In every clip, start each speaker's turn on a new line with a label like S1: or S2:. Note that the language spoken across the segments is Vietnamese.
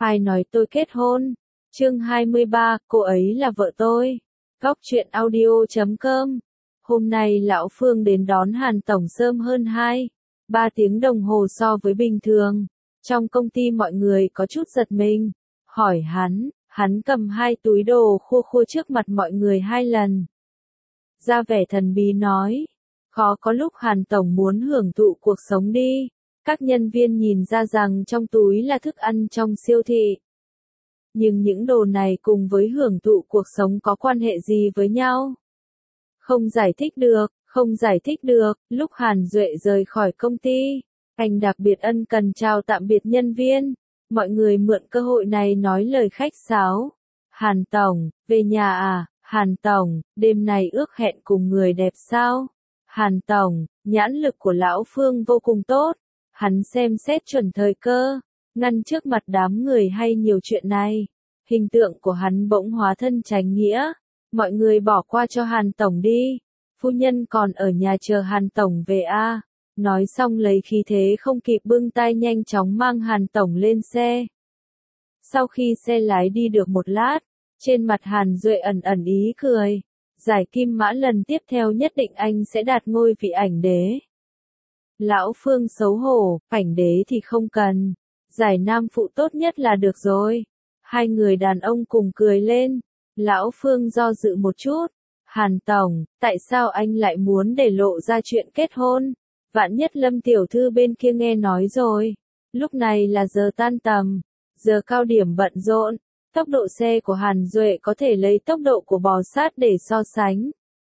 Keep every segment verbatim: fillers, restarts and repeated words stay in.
S1: Ai nói tôi kết hôn? Chương hai mươi ba, cô ấy là vợ tôi. Góc truyện audio chấm com. Hôm nay lão Phương đến đón Hàn Tổng sớm hơn hai, ba tiếng đồng hồ so với bình thường. Trong công ty mọi người có chút giật mình. Hỏi hắn, hắn cầm hai túi đồ khua khua trước mặt mọi người hai lần. Ra vẻ thần bí nói, khó có lúc Hàn Tổng muốn hưởng thụ cuộc sống đi. Các nhân viên nhìn ra rằng trong túi là thức ăn trong siêu thị. Nhưng những đồ này cùng với hưởng thụ cuộc sống có quan hệ gì với nhau? Không giải thích được, không giải thích được. Lúc Hàn Duệ rời khỏi công ty, anh đặc biệt ân cần chào tạm biệt nhân viên. Mọi người mượn cơ hội này nói lời khách sáo. Hàn Tổng, về nhà à? Hàn Tổng, đêm này ước hẹn cùng người đẹp sao? Hàn Tổng, nhãn lực của lão Phương vô cùng tốt. Hắn xem xét chuẩn thời cơ, ngăn trước mặt đám người hay nhiều chuyện này. Hình tượng của hắn bỗng hóa thân chánh nghĩa. Mọi người bỏ qua cho Hàn Tổng đi. Phu nhân còn ở nhà chờ Hàn Tổng về a. À. Nói xong lấy khí thế không kịp bưng tay nhanh chóng mang Hàn Tổng lên xe. Sau khi xe lái đi được một lát, trên mặt Hàn Duệ ẩn ẩn ý cười. Giải kim mã lần tiếp theo nhất định anh sẽ đạt ngôi vị ảnh đế. Lão Phương xấu hổ, ảnh đế thì không cần. Giải nam phụ tốt nhất là được rồi. Hai người đàn ông cùng cười lên. Lão Phương do dự một chút. Hàn Tổng, tại sao anh lại muốn để lộ ra chuyện kết hôn? Vạn nhất Lâm tiểu thư bên kia nghe nói rồi. Lúc này là giờ tan tầm. Giờ cao điểm bận rộn. Tốc độ xe của Hàn Duệ có thể lấy tốc độ của bò sát để so sánh.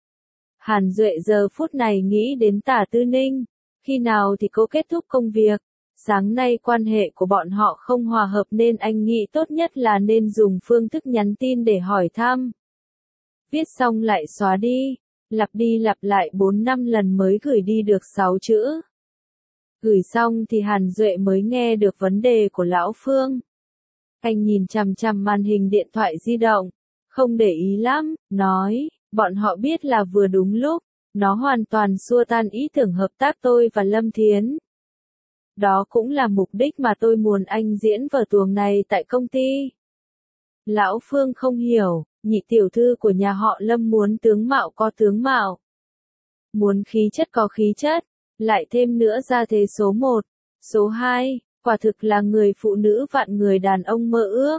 S1: Hàn Duệ giờ phút này nghĩ đến Tả Tư Ninh. Khi nào thì cô kết thúc công việc? Sáng nay quan hệ của bọn họ không hòa hợp nên anh nghĩ tốt nhất là nên dùng phương thức nhắn tin để hỏi thăm. Viết xong lại xóa đi, lặp đi lặp lại bốn năm lần mới gửi đi được sáu chữ. Gửi xong thì Hàn Duệ mới nghe được vấn đề của lão Phương. Anh nhìn chằm chằm màn hình điện thoại di động, không để ý lắm, nói, bọn họ biết là vừa đúng lúc. Nó hoàn toàn xua tan ý tưởng hợp tác tôi và Lâm Thiến. Đó cũng là mục đích mà tôi muốn anh diễn vở tuồng này tại công ty. Lão Phương không hiểu, nhị tiểu thư của nhà họ Lâm muốn tướng mạo có tướng mạo. Muốn khí chất có khí chất, lại thêm nữa ra thế số một, số hai, quả thực là người phụ nữ vạn người đàn ông mơ ước.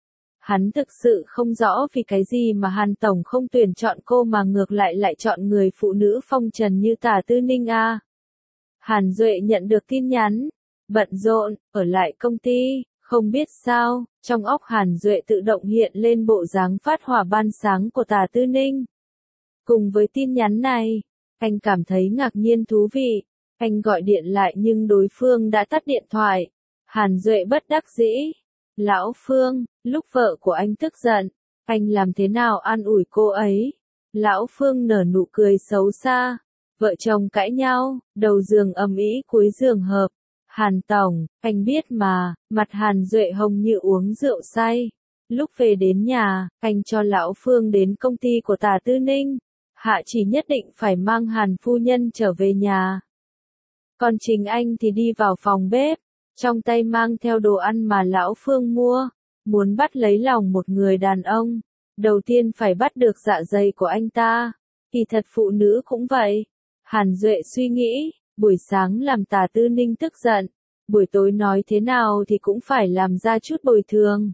S1: Hắn thực sự không rõ vì cái gì mà Hàn Tổng không tuyển chọn cô mà ngược lại lại chọn người phụ nữ phong trần như Tả Tư Ninh a. À. Hàn Duệ nhận được tin nhắn, bận rộn, ở lại công ty, không biết sao, trong óc Hàn Duệ tự động hiện lên bộ dáng phát hỏa ban sáng của Tả Tư Ninh. Cùng với tin nhắn này, anh cảm thấy ngạc nhiên thú vị, anh gọi điện lại nhưng đối phương đã tắt điện thoại. Hàn Duệ bất đắc dĩ. Lão Phương, lúc vợ của anh tức giận, anh làm thế nào an ủi cô ấy? Lão Phương nở nụ cười xấu xa. Vợ chồng cãi nhau, đầu giường ầm ĩ cuối giường hợp. Hàn Tổng, anh biết mà, mặt Hàn Duệ hồng như uống rượu say. Lúc về đến nhà, anh cho Lão Phương đến công ty của Tả Tư Ninh. Hạ chỉ nhất định phải mang Hàn phu nhân trở về nhà. Còn chính anh thì đi vào phòng bếp. Trong tay mang theo đồ ăn mà Lão Phương mua. Muốn bắt lấy lòng một người đàn ông, đầu tiên phải bắt được dạ dày của anh ta. Kỳ thật phụ nữ cũng vậy. Hàn Duệ suy nghĩ, buổi sáng làm Tả Tư Ninh tức giận, buổi tối nói thế nào thì cũng phải làm ra chút bồi thường.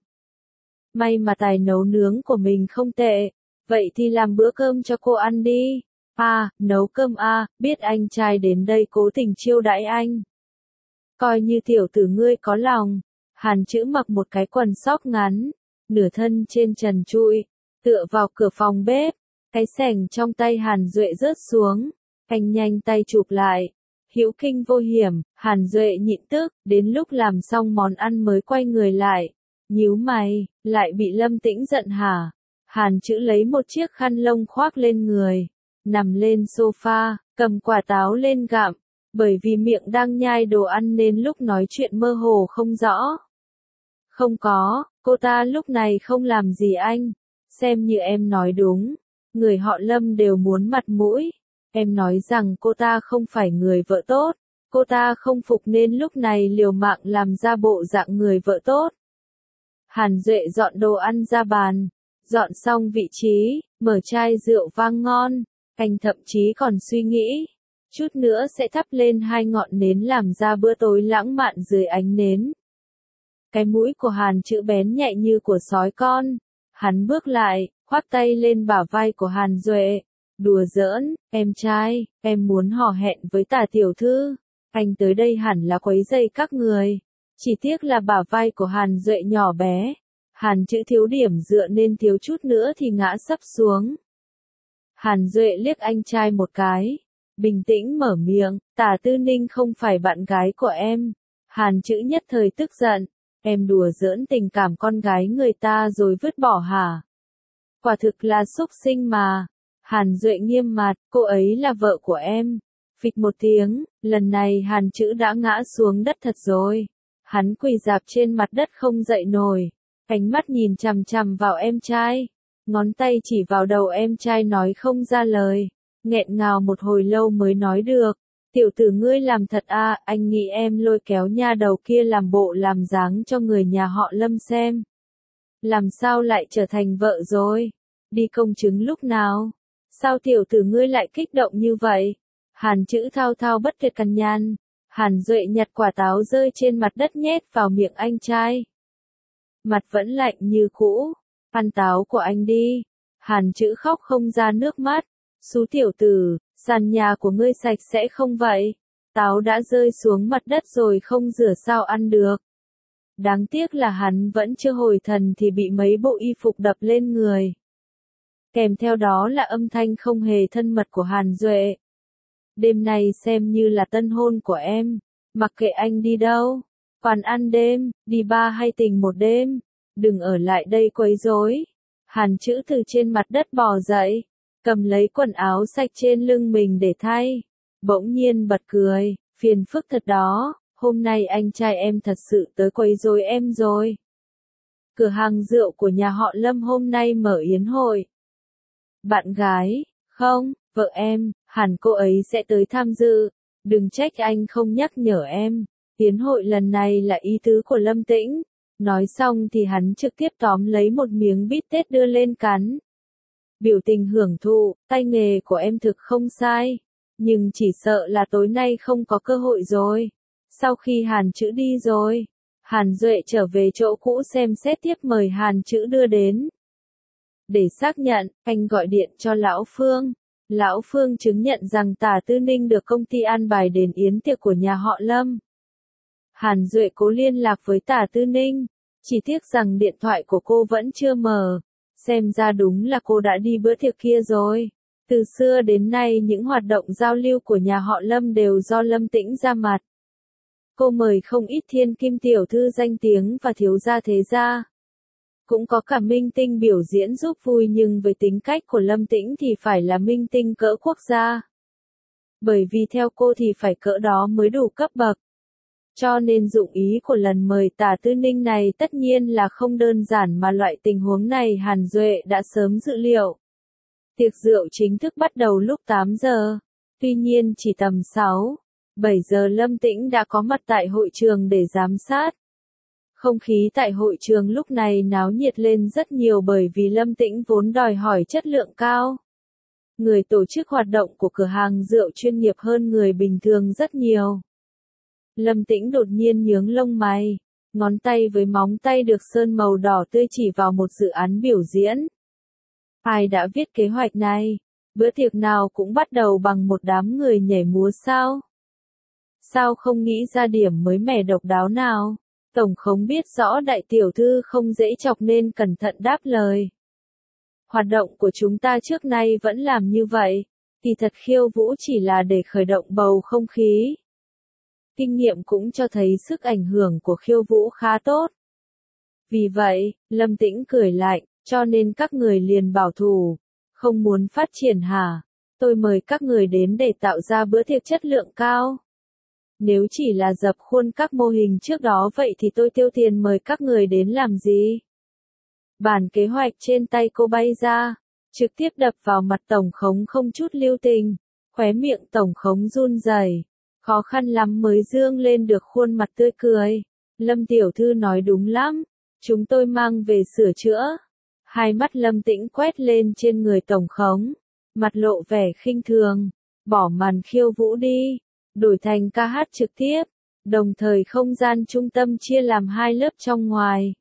S1: May mà tài nấu nướng của mình không tệ, vậy thì làm bữa cơm cho cô ăn đi. À, nấu cơm à, biết anh trai đến đây cố tình chiêu đãi anh. Coi như tiểu tử ngươi có lòng. Hàn Chữ mặc một cái quần sóc ngắn, nửa thân trên trần trụi, tựa vào cửa phòng bếp, cái xẻng trong tay Hàn Duệ rớt xuống, anh nhanh tay chụp lại. Hữu kinh vô hiểm, Hàn Duệ nhịn tức, đến lúc làm xong món ăn mới quay người lại, nhíu mày, lại bị Lâm Tĩnh giận hả? Hàn Chữ lấy một chiếc khăn lông khoác lên người, nằm lên sofa, cầm quả táo lên gặm. Bởi vì miệng đang nhai đồ ăn nên lúc nói chuyện mơ hồ không rõ. Không có, cô ta lúc này không làm gì anh. Xem như em nói đúng. Người họ Lâm đều muốn mặt mũi. Em nói rằng cô ta không phải người vợ tốt. Cô ta không phục nên lúc này liều mạng làm ra bộ dạng người vợ tốt. Hàn Duệ dọn đồ ăn ra bàn, dọn xong vị trí, mở chai rượu vang ngon, anh thậm chí còn suy nghĩ, chút nữa sẽ thắp lên hai ngọn nến làm ra bữa tối lãng mạn dưới ánh nến. Cái mũi của Hàn Chữ bén nhạy như của sói con, hắn bước lại, khoác tay lên bả vai của Hàn Duệ, đùa giỡn, em trai, em muốn hò hẹn với Tả tiểu thư, anh tới đây hẳn là quấy rầy các người. Chỉ tiếc là bả vai của Hàn Duệ nhỏ bé, Hàn Chữ thiếu điểm dựa nên thiếu chút nữa thì ngã sấp xuống. Hàn Duệ liếc anh trai một cái, bình tĩnh mở miệng, Tả Tư Ninh không phải bạn gái của em. Hàn Chữ nhất thời tức giận, em đùa giỡn tình cảm con gái người ta rồi vứt bỏ hả? Quả thực là xúc sinh mà. Hàn Duệ nghiêm mặt, cô ấy là vợ của em. Phịch một tiếng, lần này Hàn Chữ đã ngã xuống đất thật rồi. Hắn quỳ rạp trên mặt đất không dậy nổi, ánh mắt nhìn chằm chằm vào em trai, ngón tay chỉ vào đầu em trai nói không ra lời, nghẹn ngào một hồi lâu mới nói được. Tiểu tử ngươi làm thật à, anh nghĩ em lôi kéo nha đầu kia làm bộ làm dáng cho người nhà họ Lâm xem. Làm sao lại trở thành vợ rồi? Đi công chứng lúc nào? Sao tiểu tử ngươi lại kích động như vậy? Hàn Chữ thao thao bất tuyệt cằn nhằn. Hàn Duệ nhặt quả táo rơi trên mặt đất nhét vào miệng anh trai. Mặt vẫn lạnh như cũ. Ăn táo của anh đi. Hàn Chữ khóc không ra nước mắt. Xú tiểu tử, sàn nhà của ngươi sạch sẽ không vậy? Táo đã rơi xuống mặt đất rồi không rửa sao ăn được. Đáng tiếc là hắn vẫn chưa hồi thần thì bị mấy bộ y phục đập lên người. Kèm theo đó là âm thanh không hề thân mật của Hàn Duệ. Đêm này xem như là tân hôn của em, mặc kệ anh đi đâu, quán ăn đêm, đi bar hay tình một đêm, đừng ở lại đây quấy rối. Hàn Chữ từ trên mặt đất bò dậy, cầm lấy quần áo sạch trên lưng mình để thay, bỗng nhiên bật cười, phiền phức thật đó, hôm nay anh trai em thật sự tới quấy rối em rồi. Cửa hàng rượu của nhà họ Lâm hôm nay mở yến hội. Bạn gái, không, vợ em, hẳn cô ấy sẽ tới tham dự, đừng trách anh không nhắc nhở em, yến hội lần này là ý tứ của Lâm Tĩnh. Nói xong thì hắn trực tiếp tóm lấy một miếng bít tết đưa lên cắn. Biểu tình hưởng thụ, tay nghề của em thực không sai, nhưng chỉ sợ là tối nay không có cơ hội rồi. Sau khi Hàn Chữ đi rồi, Hàn Duệ trở về chỗ cũ xem xét tiếp mời Hàn Chữ đưa đến. Để xác nhận, anh gọi điện cho Lão Phương. Lão Phương chứng nhận rằng Tả Tư Ninh được công ty an bài đến yến tiệc của nhà họ Lâm. Hàn Duệ cố liên lạc với Tả Tư Ninh, chỉ tiếc rằng điện thoại của cô vẫn chưa mở. Xem ra đúng là cô đã đi bữa tiệc kia rồi. Từ xưa đến nay những hoạt động giao lưu của nhà họ Lâm đều do Lâm Tĩnh ra mặt. Cô mời không ít thiên kim tiểu thư danh tiếng và thiếu gia thế gia. Cũng có cả minh tinh biểu diễn giúp vui, nhưng với tính cách của Lâm Tĩnh thì phải là minh tinh cỡ quốc gia. Bởi vì theo cô thì phải cỡ đó mới đủ cấp bậc. Cho nên dụng ý của lần mời Tả Tư Ninh này tất nhiên là không đơn giản, mà loại tình huống này Hàn Duệ đã sớm dự liệu. Tiệc rượu chính thức bắt đầu lúc tám giờ. Tuy nhiên chỉ tầm sáu, bảy giờ Lâm Tĩnh đã có mặt tại hội trường để giám sát. Không khí tại hội trường lúc này náo nhiệt lên rất nhiều bởi vì Lâm Tĩnh vốn đòi hỏi chất lượng cao. Người tổ chức hoạt động của cửa hàng rượu chuyên nghiệp hơn người bình thường rất nhiều. Lâm Tĩnh đột nhiên nhướng lông mày, ngón tay với móng tay được sơn màu đỏ tươi chỉ vào một dự án biểu diễn. Ai đã viết kế hoạch này? Bữa tiệc nào cũng bắt đầu bằng một đám người nhảy múa sao? Sao không nghĩ ra điểm mới mẻ độc đáo nào? Tổng khống biết rõ đại tiểu thư không dễ chọc nên cẩn thận đáp lời. Hoạt động của chúng ta trước nay vẫn làm như vậy, thì thật khiêu vũ chỉ là để khởi động bầu không khí. Kinh nghiệm cũng cho thấy sức ảnh hưởng của khiêu vũ khá tốt. Vì vậy, Lâm Tĩnh cười lạnh, cho nên các người liền bảo thủ, không muốn phát triển hả? Tôi mời các người đến để tạo ra bữa tiệc chất lượng cao. Nếu chỉ là dập khuôn các mô hình trước đó vậy thì tôi tiêu tiền mời các người đến làm gì? Bản kế hoạch trên tay cô bay ra, trực tiếp đập vào mặt tổng khống không chút lưu tình, khóe miệng tổng khống run rẩy, khó khăn lắm mới dương lên được khuôn mặt tươi cười. Lâm tiểu thư nói đúng lắm, Chúng tôi mang về sửa chữa. Hai mắt Lâm Tĩnh quét lên trên người tổng khống, mặt lộ vẻ khinh thường, bỏ màn khiêu vũ đi, đổi thành ca hát trực tiếp, đồng thời không gian trung tâm chia làm hai lớp trong ngoài.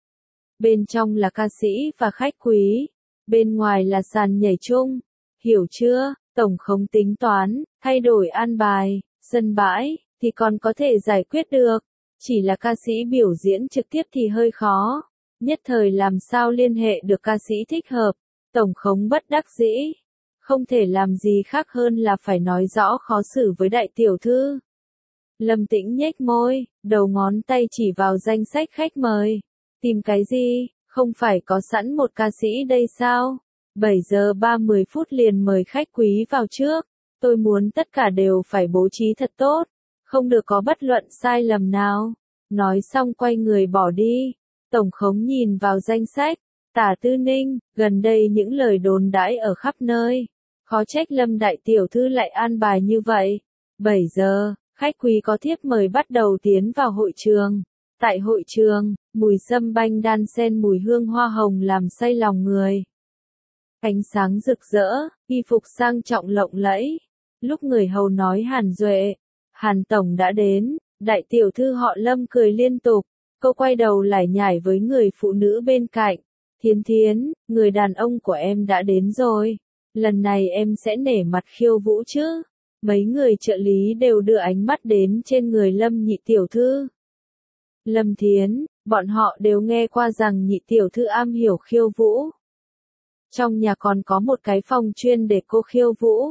S1: Bên trong là ca sĩ và khách quý, bên ngoài là sàn nhảy chung, hiểu chưa? Tổng khống tính toán, thay đổi an bài, sân bãi, thì còn có thể giải quyết được, chỉ là ca sĩ biểu diễn trực tiếp thì hơi khó, nhất thời làm sao liên hệ được ca sĩ thích hợp, tổng khống bất đắc dĩ, không thể làm gì khác hơn là phải nói rõ khó xử với đại tiểu thư. Lâm Tĩnh nhếch môi, đầu ngón tay chỉ vào danh sách khách mời, tìm cái gì, không phải có sẵn một ca sĩ đây sao? bảy giờ ba mươi phút liền mời khách quý vào trước, tôi muốn tất cả đều phải bố trí thật tốt, không được có bất luận sai lầm nào. Nói xong quay người bỏ đi, tổng khống nhìn vào danh sách, Tả Tư Ninh, gần đây những lời đồn đãi ở khắp nơi, khó trách Lâm đại tiểu thư lại an bài như vậy. bảy giờ, khách quý có thiếp mời bắt đầu tiến vào hội trường. Tại hội trường, mùi sâm banh đan xen mùi hương hoa hồng làm say lòng người. Ánh sáng rực rỡ, y phục sang trọng lộng lẫy. Lúc người hầu nói Hàn Duệ, Hàn Tổng đã đến, đại tiểu thư họ Lâm cười liên tục, cô quay đầu lải nhải với người phụ nữ bên cạnh. Thiến Thiến, người đàn ông của em đã đến rồi, lần này em sẽ nể mặt khiêu vũ chứ. Mấy người trợ lý đều đưa ánh mắt đến trên người Lâm nhị tiểu thư. Lâm Thiến, bọn họ đều nghe qua rằng nhị tiểu thư am hiểu khiêu vũ. Trong nhà còn có một cái phòng chuyên để cô khiêu vũ.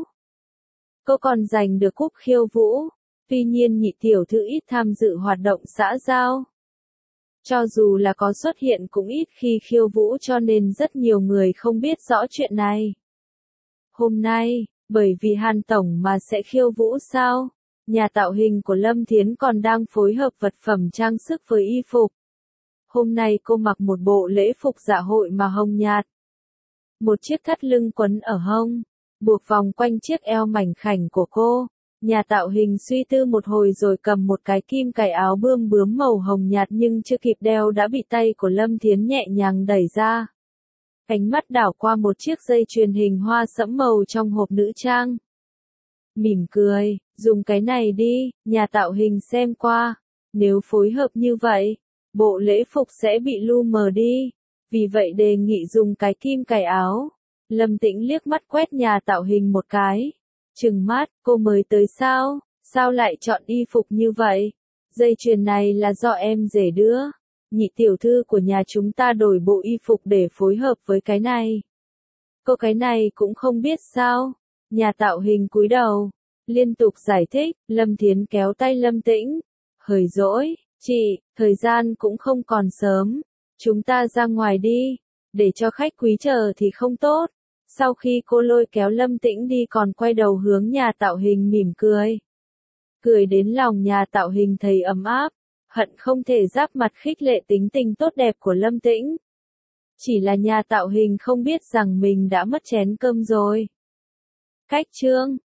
S1: Cô còn giành được cúp khiêu vũ, tuy nhiên nhị tiểu thư ít tham dự hoạt động xã giao. Cho dù là có xuất hiện cũng ít khi khiêu vũ cho nên rất nhiều người không biết rõ chuyện này. Hôm nay, bởi vì Hàn Tổng mà sẽ khiêu vũ sao? Nhà tạo hình của Lâm Thiến còn đang phối hợp vật phẩm trang sức với y phục. Hôm nay cô mặc một bộ lễ phục dạ hội mà hồng nhạt. Một chiếc thắt lưng quấn ở hông, buộc vòng quanh chiếc eo mảnh khảnh của cô. Nhà tạo hình suy tư một hồi rồi cầm một cái kim cài áo bươm bướm màu hồng nhạt nhưng chưa kịp đeo đã bị tay của Lâm Thiến nhẹ nhàng đẩy ra. Ánh mắt đảo qua một chiếc dây chuyền hình hoa sẫm màu trong hộp nữ trang. Mỉm cười, dùng cái này đi, nhà tạo hình xem qua. Nếu phối hợp như vậy, bộ lễ phục sẽ bị lu mờ đi. Vì vậy đề nghị dùng cái kim cài áo. Lâm Tĩnh liếc mắt quét nhà tạo hình một cái. Trừng mắt, cô mới tới sao? Sao lại chọn y phục như vậy? Dây chuyền này là do em rể đưa. Nhị tiểu thư của nhà chúng ta đổi bộ y phục để phối hợp với cái này. Cô cái này cũng không biết sao? Nhà tạo hình cúi đầu, liên tục giải thích. Lâm Thiến kéo tay Lâm Tĩnh. Hời dỗi, chị, thời gian cũng không còn sớm. Chúng ta ra ngoài đi, để cho khách quý chờ thì không tốt. Sau khi cô lôi kéo Lâm Tĩnh đi còn quay đầu hướng nhà tạo hình mỉm cười. Cười đến lòng nhà tạo hình thấy ấm áp, hận không thể giáp mặt khích lệ tính tình tốt đẹp của Lâm Tĩnh. Chỉ là nhà tạo hình không biết rằng mình đã mất chén cơm rồi. Cách chương